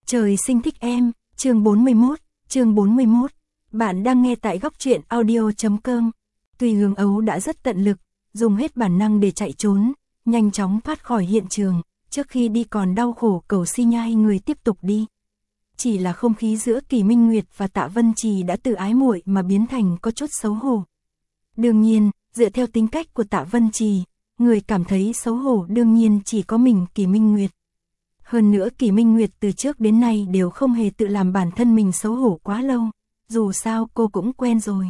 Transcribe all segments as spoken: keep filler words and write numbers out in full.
Trời sinh thích em, chương bốn mươi mốt, chương bốn mươi mốt. Bạn đang nghe tại góc truyện audio chấm com. Tuy Hướng Ấu đã rất tận lực, dùng hết bản năng để chạy trốn, nhanh chóng thoát khỏi hiện trường, trước khi đi còn đau khổ cầu xin nhai người tiếp tục đi. Chỉ là không khí giữa Kỳ Minh Nguyệt và Tạ Vân Trì đã từ ái muội mà biến thành có chút xấu hổ. Đương nhiên, dựa theo tính cách của Tạ Vân Trì, người cảm thấy xấu hổ đương nhiên chỉ có mình Kỳ Minh Nguyệt. Hơn nữa Kỳ Minh Nguyệt từ trước đến nay đều không hề tự làm bản thân mình xấu hổ quá lâu, dù sao cô cũng quen rồi.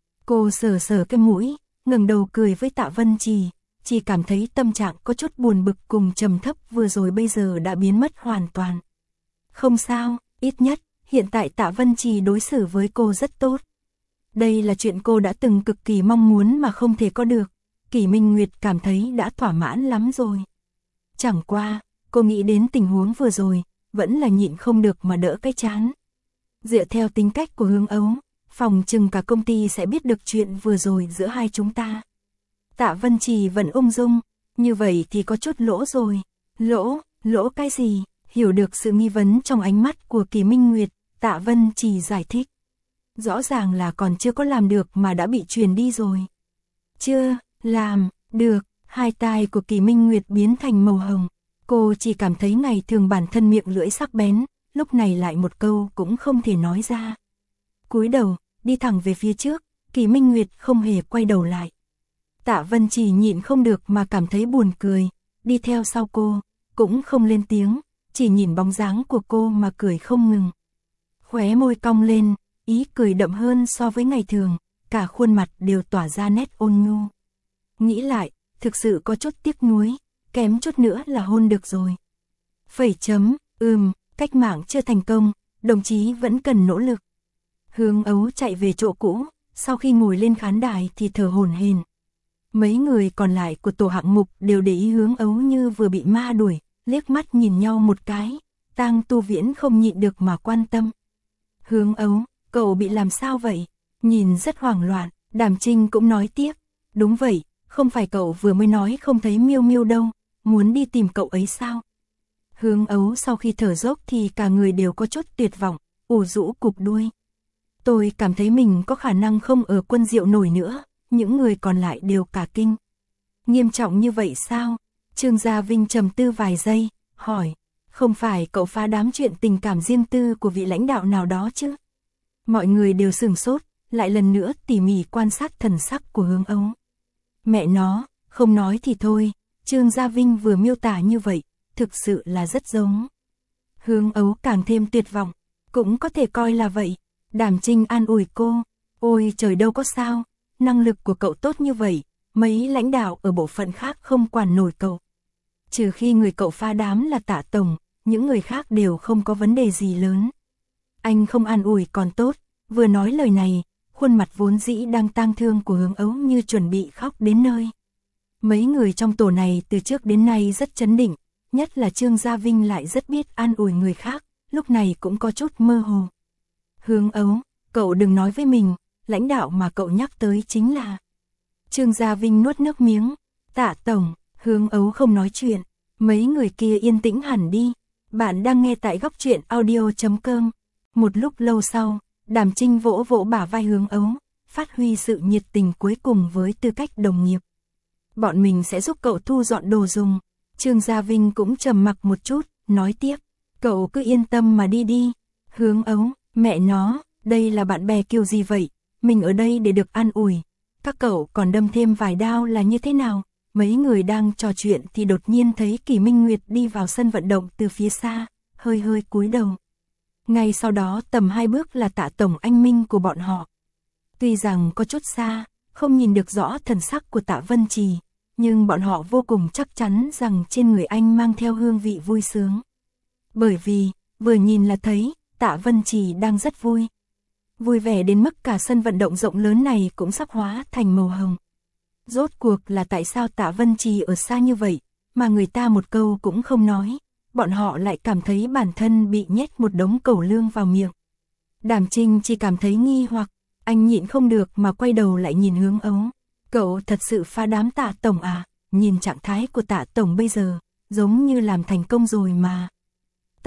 Cô sờ sờ cái mũi, ngẩng đầu cười với Tạ Vân Trì, chỉ cảm thấy tâm trạng có chút buồn bực cùng trầm thấp vừa rồi bây giờ đã biến mất hoàn toàn. Không sao, ít nhất, hiện tại Tạ Vân Trì đối xử với cô rất tốt. Đây là chuyện cô đã từng cực kỳ mong muốn mà không thể có được, Kỳ Minh Nguyệt cảm thấy đã thỏa mãn lắm rồi. Chẳng qua, cô nghĩ đến tình huống vừa rồi, vẫn là nhịn không được mà đỡ cái chán. Dựa theo tính cách của Hướng Ấu, phòng chừng cả công ty sẽ biết được chuyện vừa rồi giữa hai chúng ta. Tạ Vân Trì vẫn ung dung, như vậy thì có chút lỗ rồi. Lỗ, lỗ cái gì? Hiểu được sự nghi vấn trong ánh mắt của Kỳ Minh Nguyệt, Tạ Vân Trì giải thích. Rõ ràng là còn chưa có làm được mà đã bị truyền đi rồi. Chưa, làm, được, hai tai của Kỳ Minh Nguyệt biến thành màu hồng. Cô chỉ cảm thấy ngày thường bản thân miệng lưỡi sắc bén, lúc này lại một câu cũng không thể nói ra. Cúi đầu, đi thẳng về phía trước, Kỳ Minh Nguyệt không hề quay đầu lại. Tạ Vân Trì nhịn không được mà cảm thấy buồn cười, đi theo sau cô, cũng không lên tiếng, chỉ nhìn bóng dáng của cô mà cười không ngừng. Khóe môi cong lên, ý cười đậm hơn so với ngày thường, cả khuôn mặt đều tỏa ra nét ôn nhu. Nghĩ lại, thực sự có chút tiếc nuối, kém chút nữa là hôn được rồi. Phẩy chấm, ừm, cách mạng chưa thành công, đồng chí vẫn cần nỗ lực. Hướng Ấu chạy về chỗ cũ, sau khi ngồi lên khán đài thì thở hổn hển. Mấy người còn lại của tổ hạng mục đều để ý Hướng Ấu như vừa bị ma đuổi, liếc mắt nhìn nhau một cái, Tang Tu Viễn không nhịn được mà quan tâm. Hướng Ấu, cậu bị làm sao vậy? Nhìn rất hoảng loạn, Đàm Trinh cũng nói tiếp, đúng vậy, không phải cậu vừa mới nói không thấy Miêu Miêu đâu, muốn đi tìm cậu ấy sao? Hướng Ấu sau khi thở dốc thì cả người đều có chút tuyệt vọng, ủ rũ cụp đuôi. Tôi cảm thấy mình có khả năng không ở Quân Diệu nổi nữa, những người còn lại đều cả kinh. Nghiêm trọng như vậy sao? Trương Gia Vinh trầm tư vài giây, hỏi, không phải cậu phá đám chuyện tình cảm riêng tư của vị lãnh đạo nào đó chứ? Mọi người đều sửng sốt, lại lần nữa tỉ mỉ quan sát thần sắc của Hướng Ấu. Mẹ nó, không nói thì thôi, Trương Gia Vinh vừa miêu tả như vậy, thực sự là rất giống. Hướng Ấu càng thêm tuyệt vọng, cũng có thể coi là vậy. Đàm Trinh an ủi cô, ôi trời đâu có sao, năng lực của cậu tốt như vậy, mấy lãnh đạo ở bộ phận khác không quản nổi cậu. Trừ khi người cậu phá đám là Tạ Tổng, những người khác đều không có vấn đề gì lớn. Anh không an ủi còn tốt, vừa nói lời này, khuôn mặt vốn dĩ đang tang thương của Hướng Ấu như chuẩn bị khóc đến nơi. Mấy người trong tổ này từ trước đến nay rất chấn định, nhất là Trương Gia Vinh lại rất biết an ủi người khác, lúc này cũng có chút mơ hồ. Hướng Ấu, cậu đừng nói với mình, lãnh đạo mà cậu nhắc tới chính là... Trương Gia Vinh nuốt nước miếng, Tạ Tổng, Hướng Ấu không nói chuyện, mấy người kia yên tĩnh hẳn đi. Bạn đang nghe tại góc truyện audio chấm com. Một lúc lâu sau, Đàm Trinh vỗ vỗ bả vai Hướng Ấu, phát huy sự nhiệt tình cuối cùng với tư cách đồng nghiệp. Bọn mình sẽ giúp cậu thu dọn đồ dùng. Trương Gia Vinh cũng trầm mặc một chút, nói tiếp, cậu cứ yên tâm mà đi đi. Hướng Ấu, mẹ nó, đây là bạn bè kiểu gì vậy? Mình ở đây để được an ủi. Các cậu còn đâm thêm vài đao là như thế nào? Mấy người đang trò chuyện thì đột nhiên thấy Kỳ Minh Nguyệt đi vào sân vận động từ phía xa, hơi hơi cúi đầu. Ngay sau đó tầm hai bước là Tạ Tổng anh Minh của bọn họ. Tuy rằng có chút xa, không nhìn được rõ thần sắc của Tạ Vân Trì, nhưng bọn họ vô cùng chắc chắn rằng trên người anh mang theo hương vị vui sướng. Bởi vì, vừa nhìn là thấy, Tạ Vân Trì đang rất vui. Vui vẻ đến mức cả sân vận động rộng lớn này cũng sắp hóa thành màu hồng. Rốt cuộc là tại sao Tạ Vân Trì ở xa như vậy, mà người ta một câu cũng không nói, bọn họ lại cảm thấy bản thân bị nhét một đống cẩu lương vào miệng. Đàm Trinh chỉ cảm thấy nghi hoặc, anh nhịn không được mà quay đầu lại nhìn Hướng Ấu. Cậu thật sự phá đám Tạ Tổng à, nhìn trạng thái của Tạ Tổng bây giờ, giống như làm thành công rồi mà.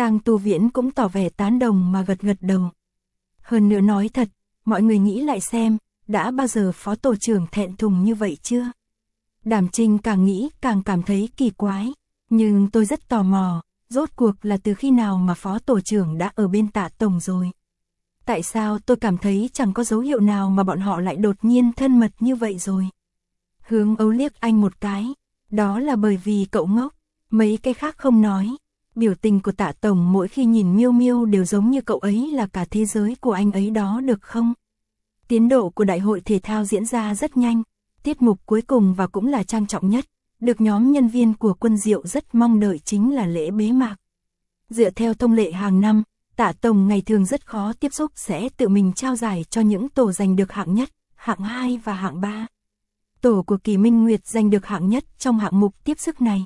Tang Tu Viễn cũng tỏ vẻ tán đồng mà gật gật đầu. Hơn nữa nói thật, mọi người nghĩ lại xem, đã bao giờ phó tổ trưởng thẹn thùng như vậy chưa? Đàm Trinh càng nghĩ càng cảm thấy kỳ quái, nhưng tôi rất tò mò, rốt cuộc là từ khi nào mà phó tổ trưởng đã ở bên Tạ tổng rồi? Tại sao tôi cảm thấy chẳng có dấu hiệu nào mà bọn họ lại đột nhiên thân mật như vậy rồi? Hướng Âu liếc anh một cái, đó là bởi vì cậu ngốc, mấy cái khác không nói. Biểu tình của Tạ tổng mỗi khi nhìn Miêu Miêu đều giống như cậu ấy là cả thế giới của anh ấy đó được không? Tiến độ của đại hội thể thao diễn ra rất nhanh, tiết mục cuối cùng và cũng là trang trọng nhất, được nhóm nhân viên của Quân Diệu rất mong đợi chính là lễ bế mạc. Dựa theo thông lệ hàng năm, Tạ tổng ngày thường rất khó tiếp xúc sẽ tự mình trao giải cho những tổ giành được hạng nhất, hạng hai và hạng ba. Tổ của Kỳ Minh Nguyệt giành được hạng nhất trong hạng mục tiếp sức này.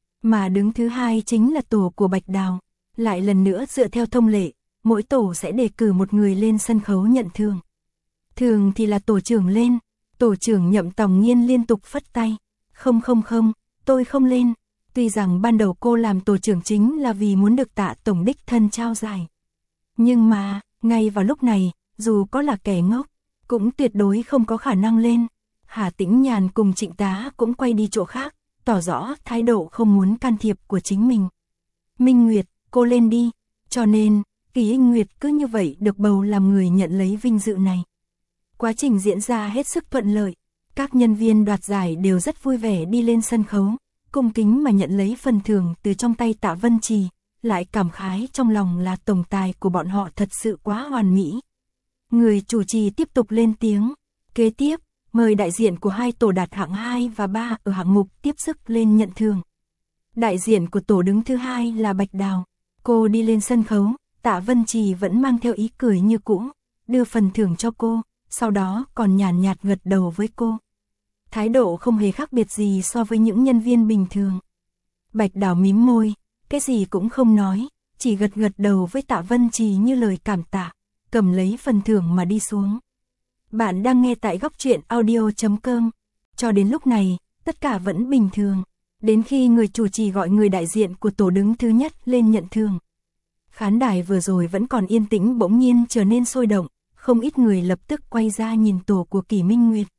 Mà đứng thứ hai chính là tổ của Bạch Đào. Lại lần nữa dựa theo thông lệ, mỗi tổ sẽ đề cử một người lên sân khấu nhận thưởng. Thường thì là tổ trưởng lên, tổ trưởng Nhậm Tòng Nghiên liên tục phất tay. Không không không, tôi không lên. Tuy rằng ban đầu cô làm tổ trưởng chính là vì muốn được Tạ tổng đích thân trao giải. Nhưng mà, ngay vào lúc này, dù có là kẻ ngốc, cũng tuyệt đối không có khả năng lên. Hà Tĩnh Nhàn cùng Trịnh Tá cũng quay đi chỗ khác, tỏ rõ thái độ không muốn can thiệp của chính mình. Minh Nguyệt, cô lên đi. Cho nên, Kỳ Minh Nguyệt cứ như vậy được bầu làm người nhận lấy vinh dự này. Quá trình diễn ra hết sức thuận lợi. Các nhân viên đoạt giải đều rất vui vẻ đi lên sân khấu, cung kính mà nhận lấy phần thưởng từ trong tay Tạ Vân Trì, lại cảm khái trong lòng là tổng tài của bọn họ thật sự quá hoàn mỹ. Người chủ trì tiếp tục lên tiếng, kế tiếp, mời đại diện của hai tổ đạt hạng hai và ba ở hạng mục tiếp sức lên nhận thưởng. Đại diện của tổ đứng thứ hai là Bạch Đào, cô đi lên sân khấu, Tạ Vân Trì vẫn mang theo ý cười như cũ, đưa phần thưởng cho cô, sau đó còn nhàn nhạt gật đầu với cô. Thái độ không hề khác biệt gì so với những nhân viên bình thường. Bạch Đào mím môi, cái gì cũng không nói, chỉ gật gật đầu với Tạ Vân Trì như lời cảm tạ, cầm lấy phần thưởng mà đi xuống. Bạn đang nghe tại góc truyện audio chấm com. Cho đến lúc này, tất cả vẫn bình thường, đến khi người chủ trì gọi người đại diện của tổ đứng thứ nhất lên nhận thưởng. Khán đài vừa rồi vẫn còn yên tĩnh bỗng nhiên trở nên sôi động, không ít người lập tức quay ra nhìn tổ của Kỳ Minh Nguyệt.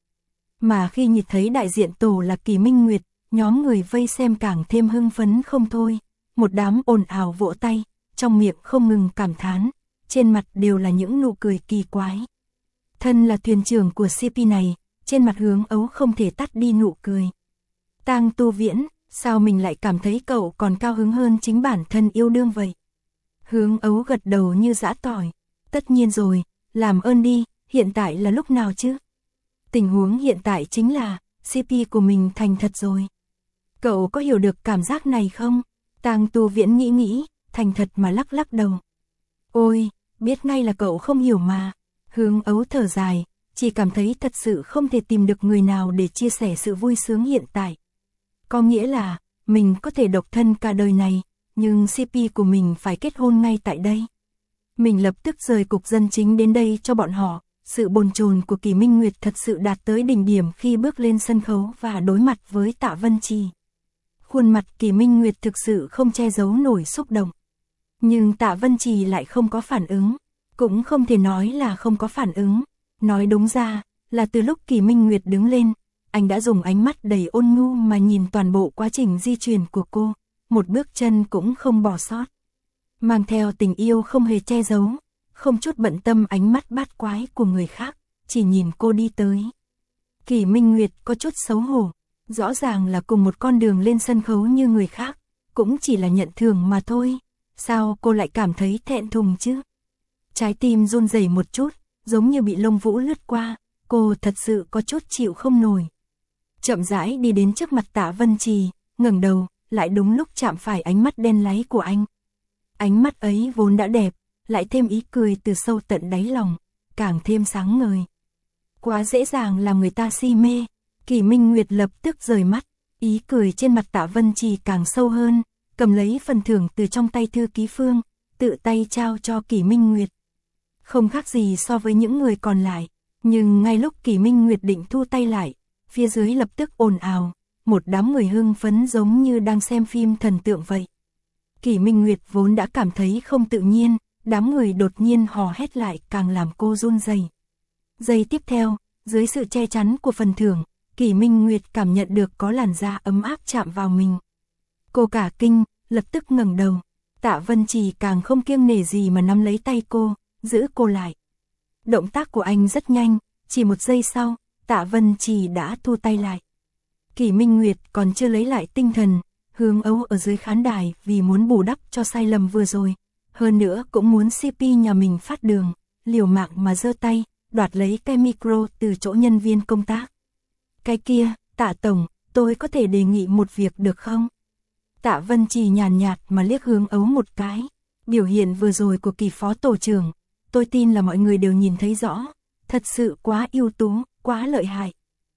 Mà khi nhìn thấy đại diện tổ là Kỳ Minh Nguyệt, nhóm người vây xem càng thêm hưng phấn không thôi, một đám ồn ào vỗ tay, trong miệng không ngừng cảm thán, trên mặt đều là những nụ cười kỳ quái. Thân là thuyền trưởng của xê pê này, trên mặt Hướng Ấu không thể tắt đi nụ cười. Tang Tu Viễn, sao mình lại cảm thấy cậu còn cao hứng hơn chính bản thân yêu đương vậy? Hướng Ấu gật đầu như giã tỏi. Tất nhiên rồi, làm ơn đi, hiện tại là lúc nào chứ? Tình huống hiện tại chính là, xê pê của mình thành thật rồi. Cậu có hiểu được cảm giác này không? Tang Tu Viễn nghĩ nghĩ, thành thật mà lắc lắc đầu. Ôi, biết ngay là cậu không hiểu mà. Hướng Ấu thở dài, chỉ cảm thấy thật sự không thể tìm được người nào để chia sẻ sự vui sướng hiện tại. Có nghĩa là, mình có thể độc thân cả đời này, nhưng xê pê của mình phải kết hôn ngay tại đây. Mình lập tức rời cục dân chính đến đây cho bọn họ, sự bồn chồn của Kỳ Minh Nguyệt thật sự đạt tới đỉnh điểm khi bước lên sân khấu và đối mặt với Tạ Vân Trì. Khuôn mặt Kỳ Minh Nguyệt thực sự không che giấu nổi xúc động. Nhưng Tạ Vân Trì lại không có phản ứng. Cũng không thể nói là không có phản ứng, nói đúng ra, là từ lúc Kỳ Minh Nguyệt đứng lên, anh đã dùng ánh mắt đầy ôn nhu mà nhìn toàn bộ quá trình di chuyển của cô, một bước chân cũng không bỏ sót. Mang theo tình yêu không hề che giấu, không chút bận tâm ánh mắt bát quái của người khác, chỉ nhìn cô đi tới. Kỳ Minh Nguyệt có chút xấu hổ, rõ ràng là cùng một con đường lên sân khấu như người khác, cũng chỉ là nhận thưởng mà thôi, sao cô lại cảm thấy thẹn thùng chứ? Trái tim run rẩy một chút, giống như bị lông vũ lướt qua, cô thật sự có chút chịu không nổi. Chậm rãi đi đến trước mặt Tạ Vân Trì, ngẩng đầu, lại đúng lúc chạm phải ánh mắt đen láy của anh. Ánh mắt ấy vốn đã đẹp, lại thêm ý cười từ sâu tận đáy lòng, càng thêm sáng ngời. Quá dễ dàng làm người ta si mê, Kỳ Minh Nguyệt lập tức rời mắt, ý cười trên mặt Tạ Vân Trì càng sâu hơn, cầm lấy phần thưởng từ trong tay thư ký Phương, tự tay trao cho Kỳ Minh Nguyệt. Không khác gì so với những người còn lại, nhưng ngay lúc Kỳ Minh Nguyệt định thu tay lại, phía dưới lập tức ồn ào, một đám người hưng phấn giống như đang xem phim thần tượng vậy. Kỷ Minh Nguyệt vốn đã cảm thấy không tự nhiên, đám người đột nhiên hò hét lại càng làm cô run rẩy. Giây tiếp theo, dưới sự che chắn của phần thưởng, Kỷ Minh Nguyệt cảm nhận được có làn da ấm áp chạm vào mình. Cô cả kinh, lập tức ngẩng đầu. Tạ Vân Trì càng không kiêng nể gì mà nắm lấy tay cô, giữ cô lại. Động tác của anh rất nhanh, chỉ một giây sau, Tạ Vân Trì đã thu tay lại. Kỷ Minh Nguyệt còn chưa lấy lại tinh thần, Hướng Ấu ở dưới khán đài vì muốn bù đắp cho sai lầm vừa rồi. Hơn nữa cũng muốn xê pê nhà mình phát đường, liều mạng mà giơ tay, đoạt lấy cái micro từ chỗ nhân viên công tác. Cái kia, Tạ Tổng, tôi có thể đề nghị một việc được không? Tạ Vân Trì nhàn nhạt mà liếc Hướng Ấu một cái. Biểu hiện vừa rồi của Kỷ phó tổ trưởng, tôi tin là mọi người đều nhìn thấy rõ. Thật sự quá ưu tú, quá lợi hại.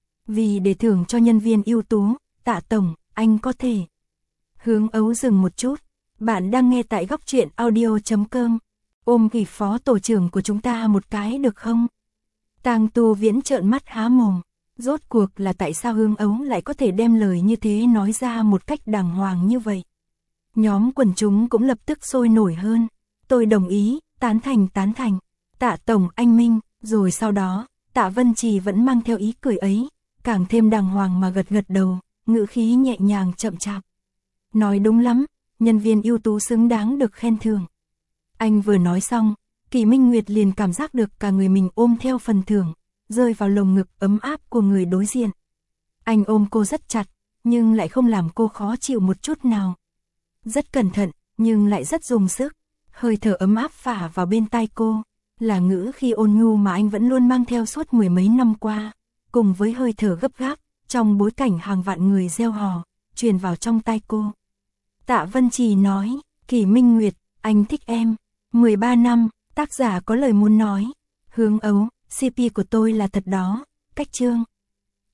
Vì để thưởng cho nhân viên ưu tú, Tạ Tổng, anh có thể. Hướng Ấu dừng một chút. Bạn đang nghe tại góc truyện audio chấm com. Ôm Kỷ phó tổ trưởng của chúng ta một cái được không? Tang Tu Viễn trợn mắt há mồm. Rốt cuộc là tại sao Hướng Ấu lại có thể đem lời như thế nói ra một cách đàng hoàng như vậy? Nhóm quần chúng cũng lập tức sôi nổi hơn. Tôi đồng ý, tán thành tán thành. Tạ Tổng anh minh, rồi sau đó, Tạ Vân Trì vẫn mang theo ý cười ấy, càng thêm đàng hoàng mà gật gật đầu, ngữ khí nhẹ nhàng chậm chạp. Nói đúng lắm, nhân viên ưu tú xứng đáng được khen thưởng. Anh vừa nói xong, Kỷ Minh Nguyệt liền cảm giác được cả người mình ôm theo phần thưởng, rơi vào lồng ngực ấm áp của người đối diện. Anh ôm cô rất chặt, nhưng lại không làm cô khó chịu một chút nào. Rất cẩn thận, nhưng lại rất dùng sức, hơi thở ấm áp phả vào bên tai cô, là ngữ khi ôn nhu mà anh vẫn luôn mang theo suốt mười mấy năm qua, cùng với hơi thở gấp gáp, trong bối cảnh hàng vạn người reo hò, truyền vào trong tai cô. Tạ Vân Trì nói, Kỷ Minh Nguyệt, anh thích em. mười ba năm, tác giả có lời muốn nói. Hướng Ấu, xê pê của tôi là thật đó. Cách chương.